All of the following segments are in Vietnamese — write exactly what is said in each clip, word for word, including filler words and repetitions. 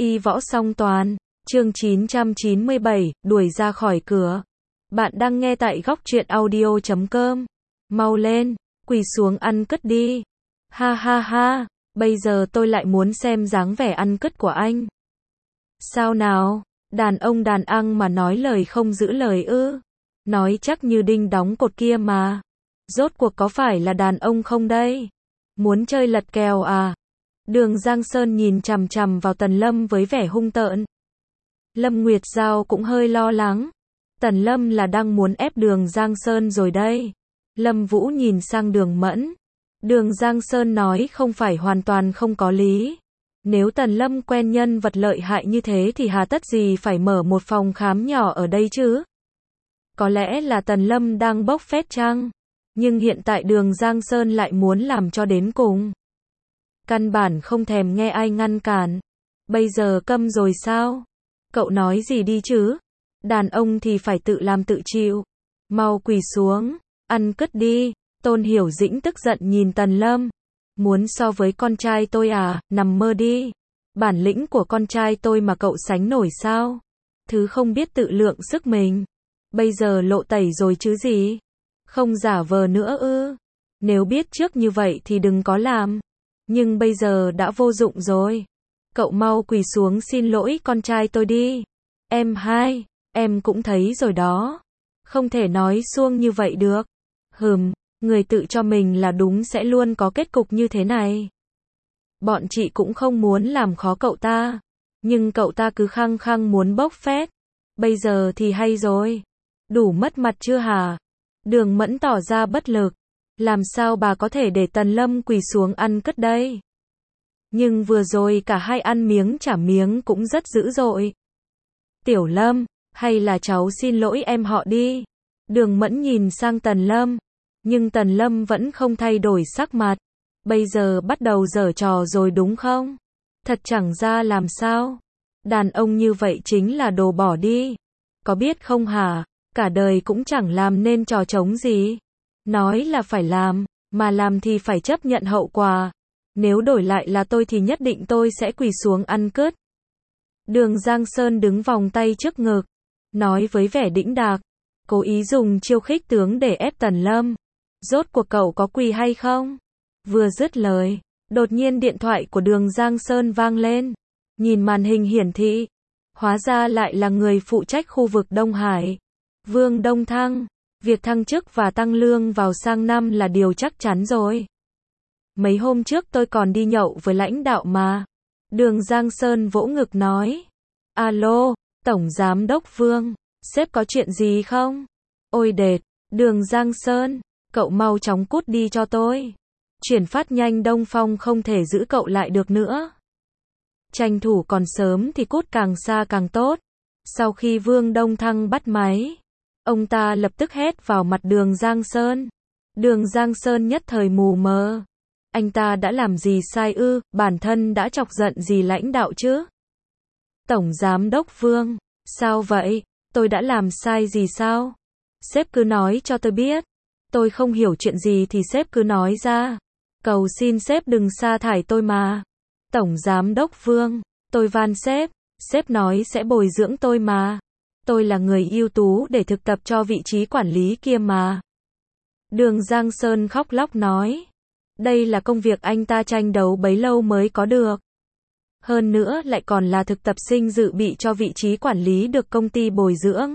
Y võ song toàn, chương chín trăm chín mươi bảy, đuổi ra khỏi cửa. Bạn đang nghe tại góc truyện audio chấm com. Mau lên, quỳ xuống ăn cứt đi. Ha ha ha, bây giờ tôi lại muốn xem dáng vẻ ăn cứt của anh. Sao nào, đàn ông đàn ăn mà nói lời không giữ lời ư? Nói chắc như đinh đóng cột kia mà. Rốt cuộc có phải là đàn ông không đây? Muốn chơi lật kèo à? Đường Giang Sơn nhìn chằm chằm vào Tần Lâm với vẻ hung tợn. Lâm Nguyệt Giao cũng hơi lo lắng. Tần Lâm là đang muốn ép Đường Giang Sơn rồi đây. Lâm Vũ nhìn sang Đường Mẫn. Đường Giang Sơn nói không phải hoàn toàn không có lý. Nếu Tần Lâm quen nhân vật lợi hại như thế thì hà tất gì phải mở một phòng khám nhỏ ở đây chứ? Có lẽ là Tần Lâm đang bốc phét chăng? Nhưng hiện tại Đường Giang Sơn lại muốn làm cho đến cùng. Căn bản không thèm nghe ai ngăn cản. Bây giờ câm rồi sao? Cậu nói gì đi chứ? Đàn ông thì phải tự làm tự chịu. Mau quỳ xuống, ăn cứt đi. Tôn Hiểu Dĩnh tức giận nhìn Tần Lâm. Muốn so với con trai tôi à, nằm mơ đi. Bản lĩnh của con trai tôi mà cậu sánh nổi sao? Thứ không biết tự lượng sức mình. Bây giờ lộ tẩy rồi chứ gì? Không giả vờ nữa ư? Nếu biết trước như vậy thì đừng có làm. Nhưng bây giờ đã vô dụng rồi. Cậu mau quỳ xuống xin lỗi con trai tôi đi. Em hai, em cũng thấy rồi đó. Không thể nói suông như vậy được. Hừm, người tự cho mình là đúng sẽ luôn có kết cục như thế này. Bọn chị cũng không muốn làm khó cậu ta. Nhưng cậu ta cứ khăng khăng muốn bốc phét. Bây giờ thì hay rồi. Đủ mất mặt chưa hả? Đường Mẫn tỏ ra bất lực. Làm sao bà có thể để Tần Lâm quỳ xuống ăn cứt đây? Nhưng vừa rồi cả hai ăn miếng trả miếng cũng rất dữ dội. Tiểu Lâm, hay là cháu xin lỗi em họ đi. Đường Mẫn nhìn sang Tần Lâm. Nhưng Tần Lâm vẫn không thay đổi sắc mặt. Bây giờ bắt đầu giở trò rồi đúng không? Thật chẳng ra làm sao. Đàn ông như vậy chính là đồ bỏ đi. Có biết không hả? Cả đời cũng chẳng làm nên trò trống gì. Nói là phải làm, mà làm thì phải chấp nhận hậu quả. Nếu đổi lại là tôi thì nhất định tôi sẽ quỳ xuống ăn cứt. Đường Giang Sơn đứng vòng tay trước ngực, nói với vẻ đĩnh đạc, cố ý dùng chiêu khích tướng để ép Tần Lâm. Rốt cuộc cậu có quỳ hay không? Vừa dứt lời, đột nhiên điện thoại của Đường Giang Sơn vang lên. Nhìn màn hình hiển thị, hóa ra lại là người phụ trách khu vực Đông Hải, Vương Đông Thăng. Việc thăng chức và tăng lương vào sang năm là điều chắc chắn rồi. Mấy hôm trước tôi còn đi nhậu với lãnh đạo mà. Đường Giang Sơn vỗ ngực nói. Alo, Tổng Giám Đốc Vương, sếp có chuyện gì không? Ôi đệt, Đường Giang Sơn, cậu mau chóng cút đi cho tôi. Chuyển phát nhanh Đông Phong không thể giữ cậu lại được nữa. Tranh thủ còn sớm thì cút càng xa càng tốt. Sau khi Vương Đông Thăng bắt máy, ông ta lập tức hét vào mặt Đường Giang Sơn. Đường Giang Sơn nhất thời mù mờ. Anh ta đã làm gì sai ư? Bản thân đã chọc giận gì lãnh đạo chứ? Tổng Giám Đốc Vương, sao vậy? Tôi đã làm sai gì sao? Sếp cứ nói cho tôi biết. Tôi không hiểu chuyện gì thì sếp cứ nói ra. Cầu xin sếp đừng sa thải tôi mà. Tổng Giám Đốc Vương, tôi van sếp. Sếp nói sẽ bồi dưỡng tôi mà. Tôi là người ưu tú để thực tập cho vị trí quản lý kia mà. Đường Giang Sơn khóc lóc nói. Đây là công việc anh ta tranh đấu bấy lâu mới có được. Hơn nữa lại còn là thực tập sinh dự bị cho vị trí quản lý được công ty bồi dưỡng.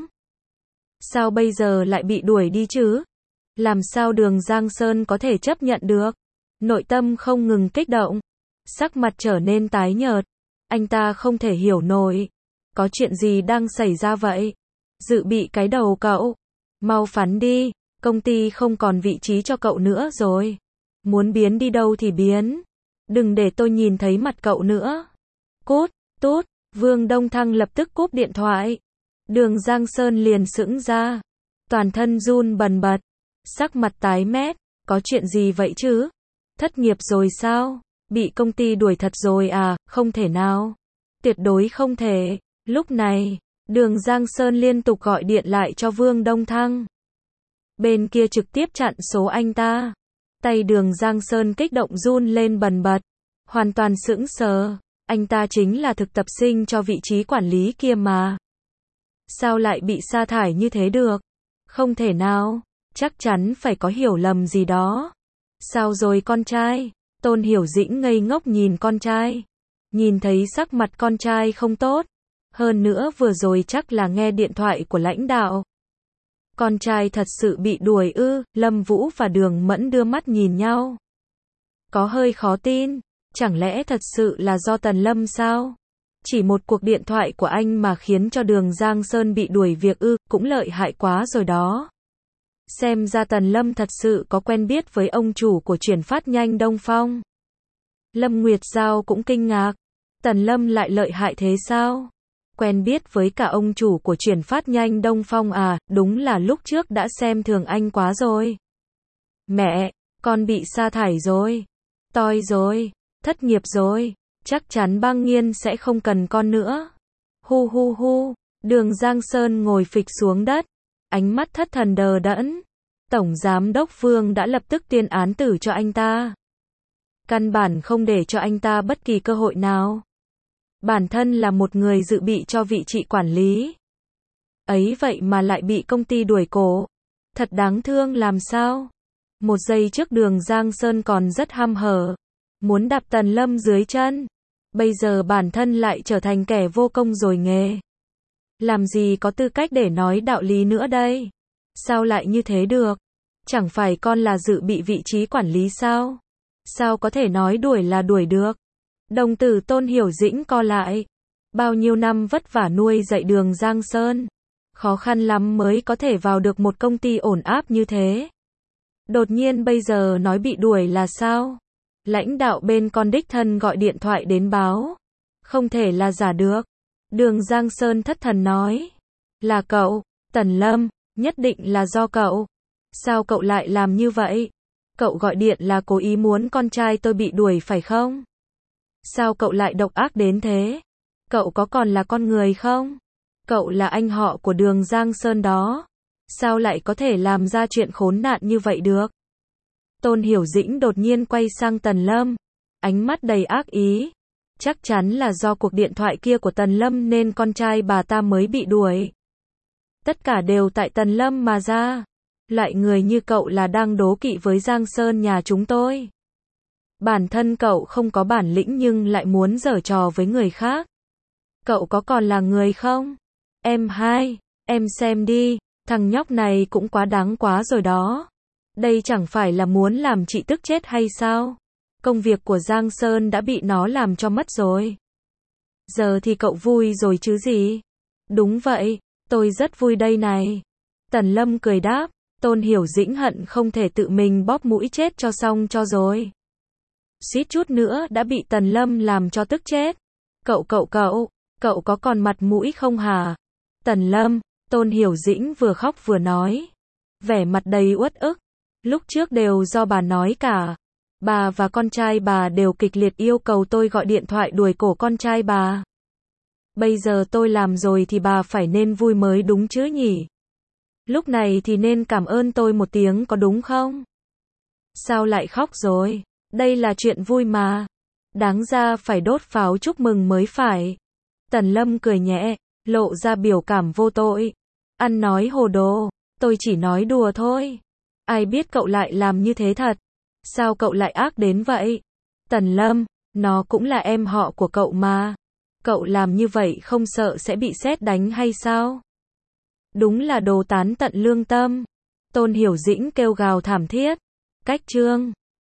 Sao bây giờ lại bị đuổi đi chứ? Làm sao Đường Giang Sơn có thể chấp nhận được? Nội tâm không ngừng kích động. Sắc mặt trở nên tái nhợt. Anh ta không thể hiểu nổi. Có chuyện gì đang xảy ra vậy? Dự bị cái đầu cậu. Mau phán đi. Công ty không còn vị trí cho cậu nữa rồi. Muốn biến đi đâu thì biến. Đừng để tôi nhìn thấy mặt cậu nữa. Cút, tút. Vương Đông Thăng lập tức cúp điện thoại. Đường Giang Sơn liền sững ra. Toàn thân run bần bật. Sắc mặt tái mét. Có chuyện gì vậy chứ? Thất nghiệp rồi sao? Bị công ty đuổi thật rồi à? Không thể nào. Tuyệt đối không thể. Lúc này, Đường Giang Sơn liên tục gọi điện lại cho Vương Đông Thăng. Bên kia trực tiếp chặn số anh ta. Tay Đường Giang Sơn kích động run lên bần bật. Hoàn toàn sững sờ. Anh ta chính là thực tập sinh cho vị trí quản lý kia mà. Sao lại bị sa thải như thế được? Không thể nào, chắc chắn phải có hiểu lầm gì đó. Sao rồi con trai? Tôn Hiểu Dĩnh ngây ngốc nhìn con trai. Nhìn thấy sắc mặt con trai không tốt. Hơn nữa vừa rồi chắc là nghe điện thoại của lãnh đạo. Con trai thật sự bị đuổi ư? Lâm Vũ và Đường Mẫn đưa mắt nhìn nhau. Có hơi khó tin. Chẳng lẽ thật sự là do Tần Lâm sao? Chỉ một cuộc điện thoại của anh mà khiến cho Đường Giang Sơn bị đuổi việc ư? Cũng lợi hại quá rồi đó. Xem ra Tần Lâm thật sự có quen biết với ông chủ của chuyển phát nhanh Đông Phong. Lâm Nguyệt Giao cũng kinh ngạc. Tần Lâm lại lợi hại thế sao? Quen biết với cả ông chủ của chuyển phát nhanh Đông Phong à? Đúng là lúc trước đã xem thường anh quá rồi. Mẹ, con bị sa thải rồi. Toi rồi. Thất nghiệp rồi. Chắc chắn Băng Nghiên sẽ không cần con nữa. Hu hu hu. Đường Giang Sơn ngồi phịch xuống đất. Ánh mắt thất thần đờ đẫn. Tổng giám đốc Vương đã lập tức tuyên án tử cho anh ta. Căn bản không để cho anh ta bất kỳ cơ hội nào. Bản thân là một người dự bị cho vị trí quản lý. Ấy vậy mà lại bị công ty đuổi cổ. Thật đáng thương làm sao. Một giây trước Đường Giang Sơn còn rất hăm hở. Muốn đạp Tần Lâm dưới chân. Bây giờ bản thân lại trở thành kẻ vô công rồi nghề. Làm gì có tư cách để nói đạo lý nữa đây? Sao lại như thế được? Chẳng phải con là dự bị vị trí quản lý sao? Sao có thể nói đuổi là đuổi được? Đồng tử Tôn Hiểu Dĩnh co lại. Bao nhiêu năm vất vả nuôi dạy Đường Giang Sơn. Khó khăn lắm mới có thể vào được một công ty ổn áp như thế. Đột nhiên bây giờ nói bị đuổi là sao? Lãnh đạo bên con đích thân gọi điện thoại đến báo. Không thể là giả được. Đường Giang Sơn thất thần nói. Là cậu, Tần Lâm, nhất định là do cậu. Sao cậu lại làm như vậy? Cậu gọi điện là cố ý muốn con trai tôi bị đuổi phải không? Sao cậu lại độc ác đến thế? Cậu có còn là con người không? Cậu là anh họ của Đường Giang Sơn đó. Sao lại có thể làm ra chuyện khốn nạn như vậy được? Tôn Hiểu Dĩnh đột nhiên quay sang Tần Lâm. Ánh mắt đầy ác ý. Chắc chắn là do cuộc điện thoại kia của Tần Lâm nên con trai bà ta mới bị đuổi. Tất cả đều tại Tần Lâm mà ra. Loại người như cậu là đang đố kỵ với Giang Sơn nhà chúng tôi. Bản thân cậu không có bản lĩnh nhưng lại muốn giở trò với người khác. Cậu có còn là người không? Em hai, em xem đi, thằng nhóc này cũng quá đáng quá rồi đó. Đây chẳng phải là muốn làm chị tức chết hay sao? Công việc của Giang Sơn đã bị nó làm cho mất rồi. Giờ thì cậu vui rồi chứ gì? Đúng vậy, tôi rất vui đây này. Tần Lâm cười đáp. Tôn Hiểu Dĩnh hận không thể tự mình bóp mũi chết cho xong cho rồi. Suýt chút nữa đã bị Tần Lâm làm cho tức chết. Cậu cậu cậu, cậu có còn mặt mũi không hả? Tần Lâm, Tôn Hiểu Dĩnh vừa khóc vừa nói. Vẻ mặt đầy uất ức. Lúc trước đều do bà nói cả. Bà và con trai bà đều kịch liệt yêu cầu tôi gọi điện thoại đuổi cổ con trai bà. Bây giờ tôi làm rồi thì bà phải nên vui mới đúng chứ nhỉ? Lúc này thì nên cảm ơn tôi một tiếng có đúng không? Sao lại khóc rồi? Đây là chuyện vui mà. Đáng ra phải đốt pháo chúc mừng mới phải. Tần Lâm cười nhẹ, lộ ra biểu cảm vô tội. Ăn nói hồ đồ, tôi chỉ nói đùa thôi. Ai biết cậu lại làm như thế thật? Sao cậu lại ác đến vậy? Tần Lâm, nó cũng là em họ của cậu mà. Cậu làm như vậy không sợ sẽ bị sét đánh hay sao? Đúng là đồ tán tận lương tâm. Tôn Hiểu Dĩnh kêu gào thảm thiết. Cách chương